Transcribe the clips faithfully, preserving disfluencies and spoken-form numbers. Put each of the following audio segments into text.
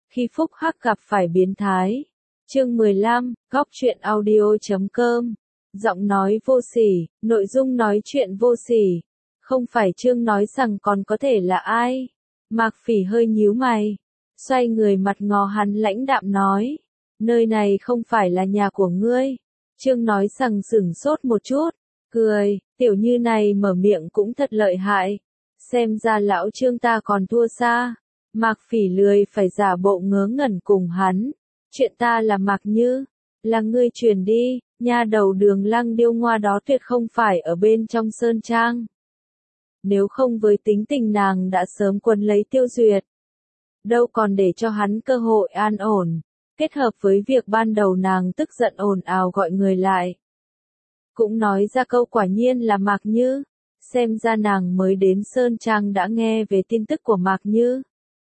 khi phúc hắc gặp phải biến thái. Chương mười lăm, góc truyện audio chấm com. Giọng nói vô sỉ, nội dung nói chuyện vô sỉ. Không phải Trương nói rằng còn có thể là ai. Mạc Phỉ hơi nhíu mày. Xoay người mặt ngó hắn lãnh đạm nói. Nơi này không phải là nhà của ngươi. Trương nói rằng sửng sốt một chút. Cười, tiểu như này mở miệng cũng thật lợi hại. Xem ra lão Trương ta còn thua xa. Mạc Phỉ lười phải giả bộ ngớ ngẩn cùng hắn. Chuyện ta là Mạc Như. Là ngươi truyền đi, nha đầu Đường Lăng điêu ngoa đó tuyệt không phải ở bên trong sơn trang. Nếu không với tính tình nàng đã sớm quấn lấy Tiêu Duyệt. Đâu còn để cho hắn cơ hội an ổn. Kết hợp với việc ban đầu nàng tức giận ồn ào gọi người lại. Cũng nói ra câu quả nhiên là Mạc Như. Xem ra nàng mới đến sơn trang đã nghe về tin tức của Mạc Như.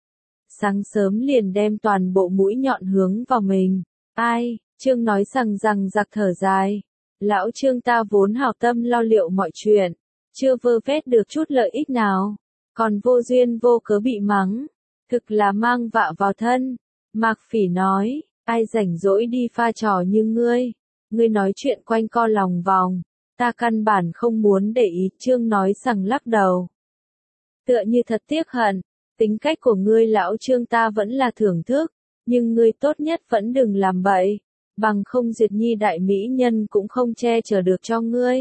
Sáng sớm liền đem toàn bộ mũi nhọn hướng vào mình. Ai, Trương nói rằng rằng giặc thở dài. Lão Trương ta vốn hảo tâm lo liệu mọi chuyện. Chưa vơ vét được chút lợi ích nào. Còn vô duyên vô cớ bị mắng. Thực là mang vạ vào thân. Mạc Phỉ nói, ai rảnh rỗi đi pha trò như ngươi. Ngươi nói chuyện quanh co lòng vòng. Ta căn bản không muốn để ý. Trương nói rằng lắc đầu. Tựa như thật tiếc hận. Tính cách của ngươi lão Trương ta vẫn là thưởng thức. Nhưng ngươi tốt nhất vẫn đừng làm bậy. Bằng không Duyệt Nhi đại mỹ nhân cũng không che chở được cho ngươi.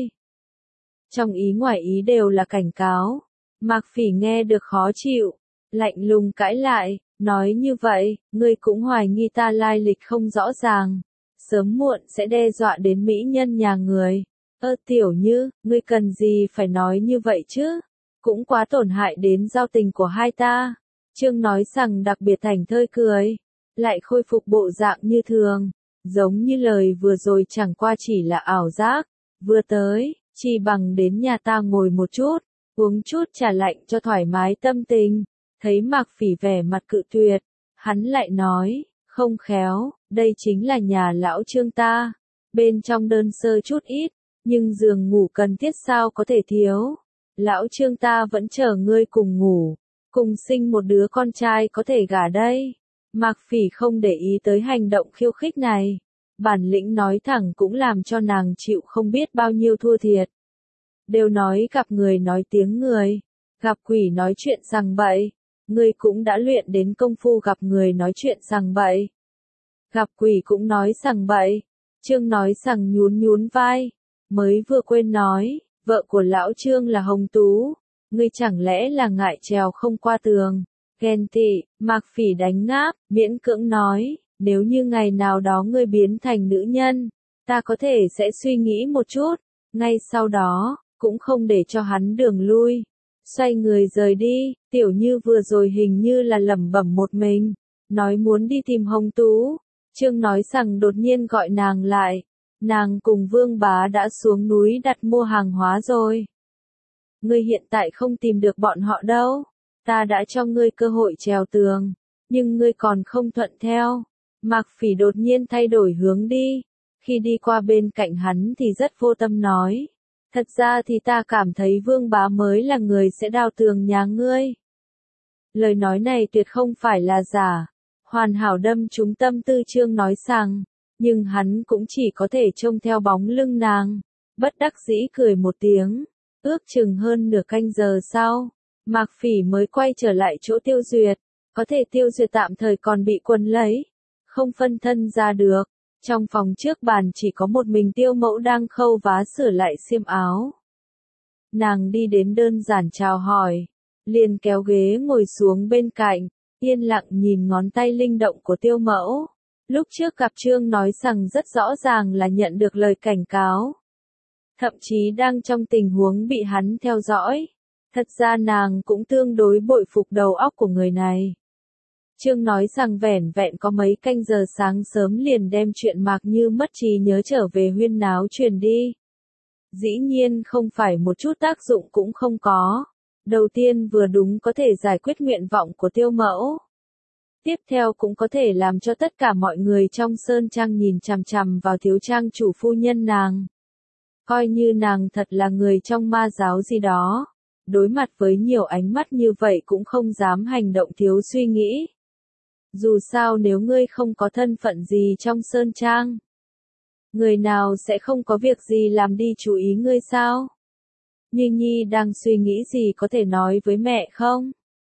Trong ý ngoài ý đều là cảnh cáo. Mạc Phỉ nghe được khó chịu. Lạnh lùng cãi lại. Nói như vậy, ngươi cũng hoài nghi ta lai lịch không rõ ràng. Sớm muộn sẽ đe dọa đến mỹ nhân nhà người. Ơ tiểu Như, ngươi cần gì phải nói như vậy chứ? Cũng quá tổn hại đến giao tình của hai ta. Trương nói rằng đặc biệt thành thơi cười. Lại khôi phục bộ dạng như thường. Giống như lời vừa rồi chẳng qua chỉ là ảo giác. Vừa tới, chỉ bằng đến nhà ta ngồi một chút. Uống chút trà lạnh cho thoải mái tâm tình. Thấy Mạc Phỉ vẻ mặt cự tuyệt. Hắn lại nói, không khéo, đây chính là nhà lão Trương ta. Bên trong đơn sơ chút ít. Nhưng giường ngủ cần thiết sao có thể thiếu. Lão Trương ta vẫn chờ ngươi cùng ngủ. Cùng sinh một đứa con trai có thể gả đây. Mạc Phỉ không để ý tới hành động khiêu khích này. Bản lĩnh nói thẳng cũng làm cho nàng chịu không biết bao nhiêu thua thiệt. Đều nói gặp người nói tiếng người. Gặp quỷ nói chuyện sằng bậy. Ngươi cũng đã luyện đến công phu gặp người nói chuyện sằng bậy. Gặp quỷ cũng nói sằng bậy. Trương nói sằng nhún nhún vai. Mới vừa quên nói, vợ của lão Trương là Hồng Tú. Ngươi chẳng lẽ là ngại trèo không qua tường. Ghen tị, Mạc Phỉ đánh ngáp, miễn cưỡng nói, nếu như ngày nào đó ngươi biến thành nữ nhân, ta có thể sẽ suy nghĩ một chút. Ngay sau đó, cũng không để cho hắn đường lui. Xoay người rời đi, tiểu Như vừa rồi hình như là lẩm bẩm một mình. Nói muốn đi tìm Hồng Tú. Trương nói rằng đột nhiên gọi nàng lại. Nàng cùng Vương Bá đã xuống núi đặt mua hàng hóa rồi. Ngươi hiện tại không tìm được bọn họ đâu. Ta đã cho ngươi cơ hội trèo tường. Nhưng ngươi còn không thuận theo. Mạc Phỉ đột nhiên thay đổi hướng đi. Khi đi qua bên cạnh hắn thì rất vô tâm nói. Thật ra thì ta cảm thấy Vương Bá mới là người sẽ đào tường nhà ngươi. Lời nói này tuyệt không phải là giả. Hoàn hảo đâm trúng tâm tư Trương nói rằng. Nhưng hắn cũng chỉ có thể trông theo bóng lưng nàng. Bất đắc dĩ cười một tiếng. Ước chừng hơn nửa canh giờ sau. Mạc Phỉ mới quay trở lại chỗ Tiêu Duyệt. Có thể Tiêu Duyệt tạm thời còn bị quấn lấy. Không phân thân ra được. Trong phòng trước bàn chỉ có một mình Tiêu Mẫu đang khâu vá sửa lại xiêm áo. Nàng đi đến đơn giản chào hỏi. Liền kéo ghế ngồi xuống bên cạnh. Yên lặng nhìn ngón tay linh động của Tiêu Mẫu. Lúc trước gặp Trương nói rằng rất rõ ràng là nhận được lời cảnh cáo. Thậm chí đang trong tình huống bị hắn theo dõi. Thật ra nàng cũng tương đối bội phục đầu óc của người này. Trương nói rằng vẻn vẹn có mấy canh giờ sáng sớm liền đem chuyện Mạc Như mất trí nhớ trở về huyên náo truyền đi. Dĩ nhiên không phải một chút tác dụng cũng không có. Đầu tiên vừa đúng có thể giải quyết nguyện vọng của Tiêu Mẫu. Tiếp theo cũng có thể làm cho tất cả mọi người trong sơn trang nhìn chằm chằm vào thiếu trang chủ phu nhân nàng. Coi như nàng thật là người trong ma giáo gì đó. Đối mặt với nhiều ánh mắt như vậy cũng không dám hành động thiếu suy nghĩ. Dù sao nếu ngươi không có thân phận gì trong Sơn Trang, người nào sẽ không có việc gì làm đi chú ý ngươi sao? Như Nhi đang suy nghĩ gì có thể nói với mẹ không?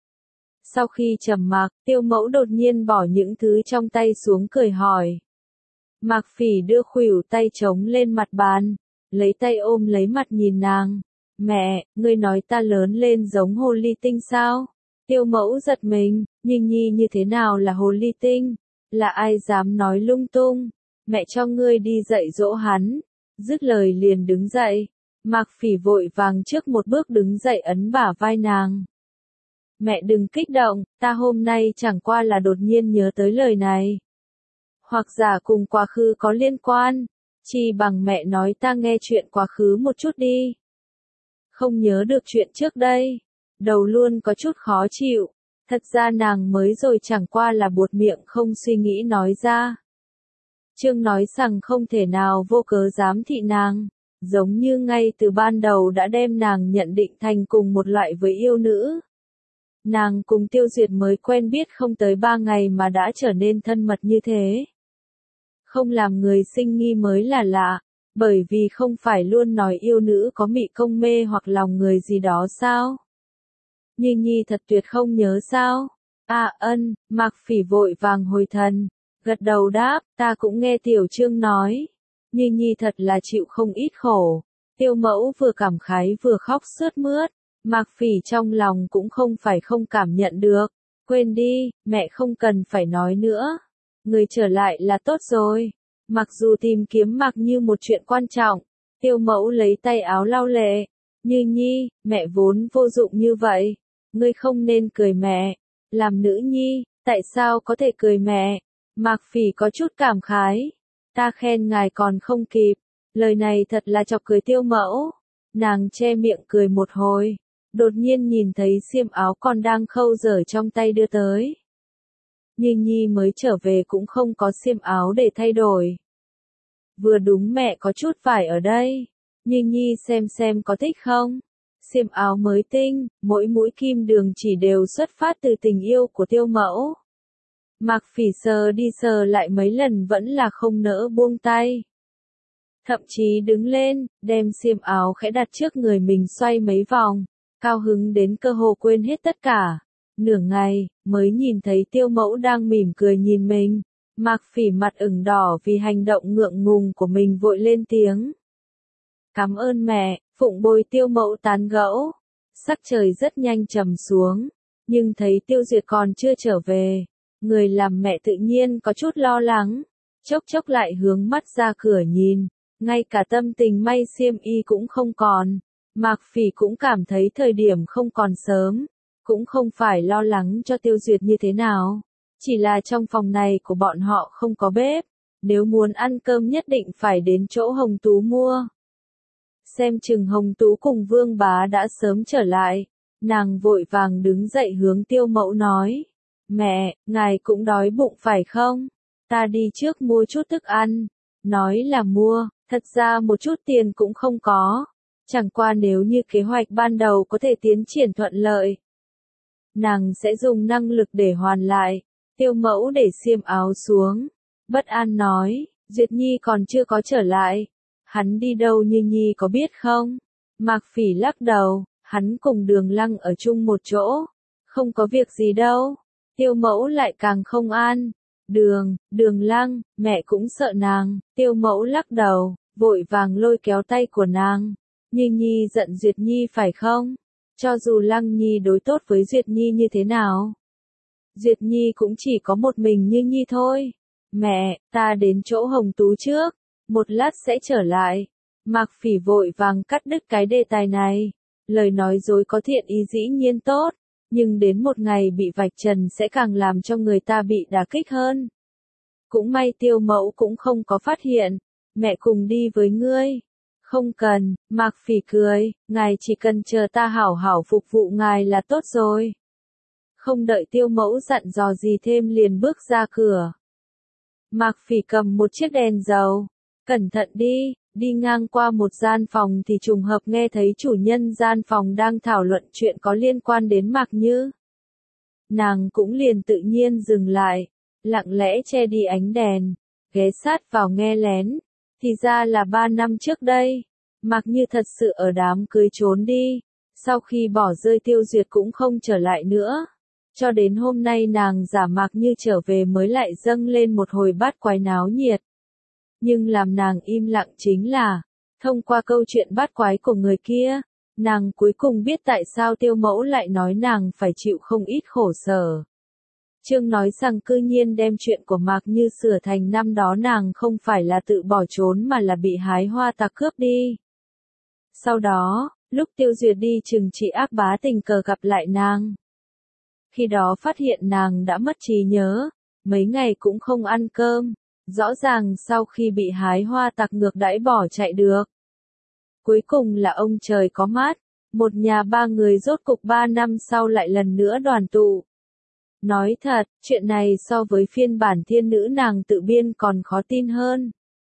Sau khi trầm mặc, Tiêu Mẫu đột nhiên bỏ những thứ trong tay xuống cười hỏi. Mạc Phỉ đưa khuỷu tay trống lên mặt bàn, lấy tay ôm lấy mặt nhìn nàng. Mẹ, ngươi nói ta lớn lên giống hồ ly tinh sao? Tiêu Mẫu giật mình, Như Nhi như thế nào là hồ ly tinh? Là ai dám nói lung tung? Mẹ cho ngươi đi dạy dỗ hắn. Dứt lời liền đứng dậy. Mạc Phỉ vội vàng trước một bước đứng dậy ấn bả vai nàng. Mẹ đừng kích động, ta hôm nay chẳng qua là đột nhiên nhớ tới lời này. Hoặc giả cùng quá khứ có liên quan, chi bằng mẹ nói ta nghe chuyện quá khứ một chút đi. Không nhớ được chuyện trước đây, đầu luôn có chút khó chịu, thật ra nàng mới rồi chẳng qua là buột miệng không suy nghĩ nói ra. Trương nói rằng không thể nào vô cớ giám thị nàng, giống như ngay từ ban đầu đã đem nàng nhận định thành cùng một loại với yêu nữ. Nàng cùng Tiêu Duyệt mới quen biết không tới ba ngày mà đã trở nên thân mật như thế. Không làm người sinh nghi mới là lạ, bởi vì không phải luôn nói yêu nữ có mị công mê hoặc lòng người gì đó sao? Như Nhi thật tuyệt không nhớ sao? À ân, Mạc Phỉ vội vàng hồi thần, gật đầu đáp, ta cũng nghe Tiểu Trương nói. Như Nhi thật là chịu không ít khổ. Tiêu Mẫu vừa cảm khái vừa khóc sướt mướt. Mạc Phỉ trong lòng cũng không phải không cảm nhận được. Quên đi, mẹ không cần phải nói nữa. Người trở lại là tốt rồi. Mặc dù tìm kiếm Mạc Như một chuyện quan trọng, Tiêu Mẫu lấy tay áo lau lệ. Như Nhi, mẹ vốn vô dụng như vậy. Ngươi không nên cười mẹ. Làm nữ nhi, tại sao có thể cười mẹ? Mạc Phỉ có chút cảm khái. Ta khen ngài còn không kịp. Lời này thật là chọc cười Tiêu Mẫu. Nàng che miệng cười một hồi. Đột nhiên nhìn thấy xiêm áo còn đang khâu dở trong tay đưa tới. Như Nhi mới trở về cũng không có xiêm áo để thay đổi. Vừa đúng mẹ có chút vải ở đây. Như Nhi xem xem có thích không? Xiêm áo mới tinh, mỗi mũi kim đường chỉ đều xuất phát từ tình yêu của Tiêu Mẫu. Mạc Phỉ sờ đi sờ lại mấy lần vẫn là không nỡ buông tay. Thậm chí đứng lên, đem xiêm áo khẽ đặt trước người mình xoay mấy vòng. Cao hứng đến cơ hồ quên hết tất cả. Nửa ngày, mới nhìn thấy Tiêu Mẫu đang mỉm cười nhìn mình. Mạc Phỉ mặt ửng đỏ vì hành động ngượng ngùng của mình vội lên tiếng. Cảm ơn mẹ, phụng bồi Tiêu Mẫu tán gẫu. Sắc trời rất nhanh trầm xuống, nhưng thấy Tiêu Duyệt còn chưa trở về. Người làm mẹ tự nhiên có chút lo lắng. Chốc chốc lại hướng mắt ra cửa nhìn, ngay cả tâm tình may xiêm y cũng không còn. Mạc Phỉ cũng cảm thấy thời điểm không còn sớm, cũng không phải lo lắng cho Tiêu Duyệt như thế nào, chỉ là trong phòng này của bọn họ không có bếp, nếu muốn ăn cơm nhất định phải đến chỗ Hồng Tú mua. Xem chừng Hồng Tú cùng Vương Bá đã sớm trở lại, nàng vội vàng đứng dậy hướng Tiêu Mẫu nói, mẹ, ngài cũng đói bụng phải không? Ta đi trước mua chút thức ăn. Nói là mua, thật ra một chút tiền cũng không có. Chẳng qua nếu như kế hoạch ban đầu có thể tiến triển thuận lợi, nàng sẽ dùng năng lực để hoàn lại. Tiêu Mẫu để xiêm áo xuống, bất an nói, Duyệt Nhi còn chưa có trở lại. Hắn đi đâu Như Nhi có biết không? Mạc Phỉ lắc đầu, hắn cùng Đường Lăng ở chung một chỗ. Không có việc gì đâu. Tiêu Mẫu lại càng không an. Đường, Đường Lăng, mẹ cũng sợ nàng. Tiêu Mẫu lắc đầu, vội vàng lôi kéo tay của nàng. Như Nhi giận Duyệt Nhi phải không? Cho dù Lăng Nhi đối tốt với Duyệt Nhi như thế nào, Duyệt Nhi cũng chỉ có một mình Như Nhi thôi. Mẹ, ta đến chỗ Hồng Tú trước, một lát sẽ trở lại. Mạc Phỉ vội vàng cắt đứt cái đề tài này. Lời nói dối có thiện ý dĩ nhiên tốt, nhưng đến một ngày bị vạch trần sẽ càng làm cho người ta bị đả kích hơn. Cũng may Tiêu Mẫu cũng không có phát hiện. Mẹ cùng đi với ngươi. Không cần, Mạc Phỉ cười, ngài chỉ cần chờ ta hảo hảo phục vụ ngài là tốt rồi. Không đợi Tiêu Mẫu dặn dò gì thêm liền bước ra cửa. Mạc Phỉ cầm một chiếc đèn dầu. Cẩn thận đi, đi ngang qua một gian phòng thì trùng hợp nghe thấy chủ nhân gian phòng đang thảo luận chuyện có liên quan đến Mạc Như. Nàng cũng liền tự nhiên dừng lại, lặng lẽ che đi ánh đèn, ghé sát vào nghe lén. Thì ra là ba năm trước đây, Mạc Như thật sự ở đám cưới trốn đi, sau khi bỏ rơi Tiêu Duyệt cũng không trở lại nữa. Cho đến hôm nay nàng giả Mạc Như trở về mới lại dâng lên một hồi bát quái náo nhiệt. Nhưng làm nàng im lặng chính là, thông qua câu chuyện bát quái của người kia, nàng cuối cùng biết tại sao Tiêu Mẫu lại nói nàng phải chịu không ít khổ sở. Trương nói rằng cư nhiên đem chuyện của Mạc Như sửa thành năm đó nàng không phải là tự bỏ trốn mà là bị hái hoa tặc cướp đi. Sau đó, lúc Tiêu Duyệt đi trừng trị ác bá tình cờ gặp lại nàng. Khi đó phát hiện nàng đã mất trí nhớ, mấy ngày cũng không ăn cơm, rõ ràng sau khi bị hái hoa tặc ngược đãi bỏ chạy được. Cuối cùng là ông trời có mắt, một nhà ba người rốt cục ba năm sau lại lần nữa đoàn tụ. Nói thật, chuyện này so với phiên bản thiên nữ nàng tự biên còn khó tin hơn.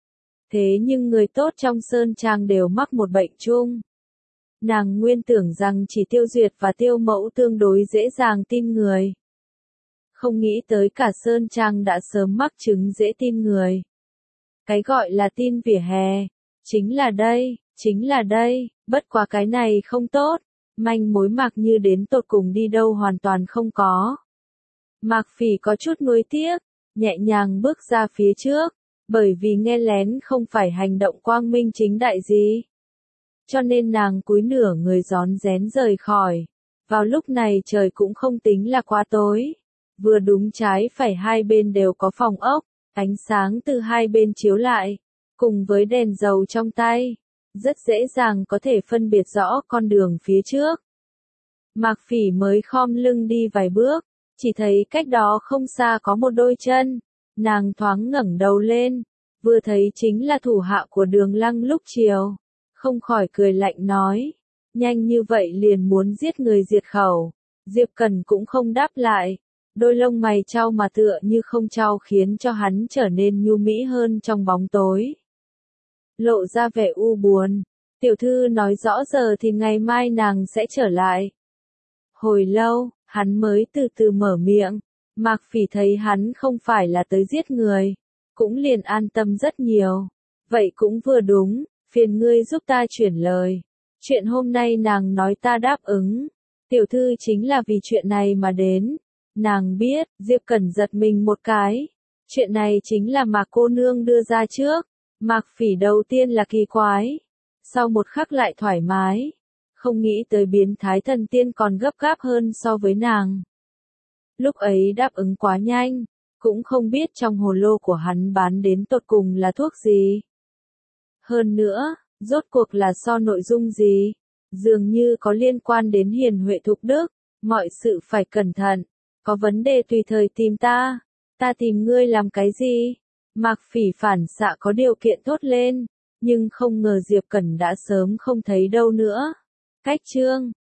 Thế nhưng người tốt trong Sơn Trang đều mắc một bệnh chung. Nàng nguyên tưởng rằng chỉ Tiêu Duyệt và Tiêu Mẫu tương đối dễ dàng tin người. Không nghĩ tới cả Sơn Trang đã sớm mắc chứng dễ tin người. Cái gọi là tin vỉa hè, chính là đây, chính là đây, bất quá cái này không tốt, manh mối Mạc Như đến tột cùng đi đâu hoàn toàn không có. Mạc Phỉ có chút nuối tiếc, nhẹ nhàng bước ra phía trước, bởi vì nghe lén không phải hành động quang minh chính đại gì. Cho nên nàng cúi nửa người rón rén rời khỏi. Vào lúc này trời cũng không tính là quá tối. Vừa đúng trái phải hai bên đều có phòng ốc, ánh sáng từ hai bên chiếu lại, cùng với đèn dầu trong tay, rất dễ dàng có thể phân biệt rõ con đường phía trước. Mạc Phỉ mới khom lưng đi vài bước, chỉ thấy cách đó không xa có một đôi chân, nàng thoáng ngẩng đầu lên, vừa thấy chính là thủ hạ của Đường Lăng lúc chiều, không khỏi cười lạnh nói, nhanh như vậy liền muốn giết người diệt khẩu. Diệp Cần cũng không đáp lại, đôi lông mày chau mà tựa như không chau khiến cho hắn trở nên nhu mỹ hơn trong bóng tối. Lộ ra vẻ u buồn, tiểu thư nói rõ giờ thì ngày mai nàng sẽ trở lại. Hồi lâu, hắn mới từ từ mở miệng, Mạc Phỉ thấy hắn không phải là tới giết người, cũng liền an tâm rất nhiều. Vậy cũng vừa đúng, phiền ngươi giúp ta chuyển lời. Chuyện hôm nay nàng nói ta đáp ứng. Tiểu thư chính là vì chuyện này mà đến. Nàng biết, Diệp Cẩn giật mình một cái. Chuyện này chính là Mạc cô nương đưa ra trước. Mạc Phỉ đầu tiên là kỳ quái, sau một khắc lại thoải mái. Không nghĩ tới biến thái thần tiên còn gấp gáp hơn so với nàng. Lúc ấy đáp ứng quá nhanh, cũng không biết trong hồ lô của hắn bán đến tột cùng là thuốc gì. Hơn nữa, rốt cuộc là so nội dung gì, dường như có liên quan đến hiền huệ thục đức, mọi sự phải cẩn thận, có vấn đề tùy thời tìm ta, ta tìm ngươi làm cái gì? Mạc Phỉ phản xạ có điều kiện thốt lên, nhưng không ngờ Diệp Cẩn đã sớm không thấy đâu nữa. Cách chương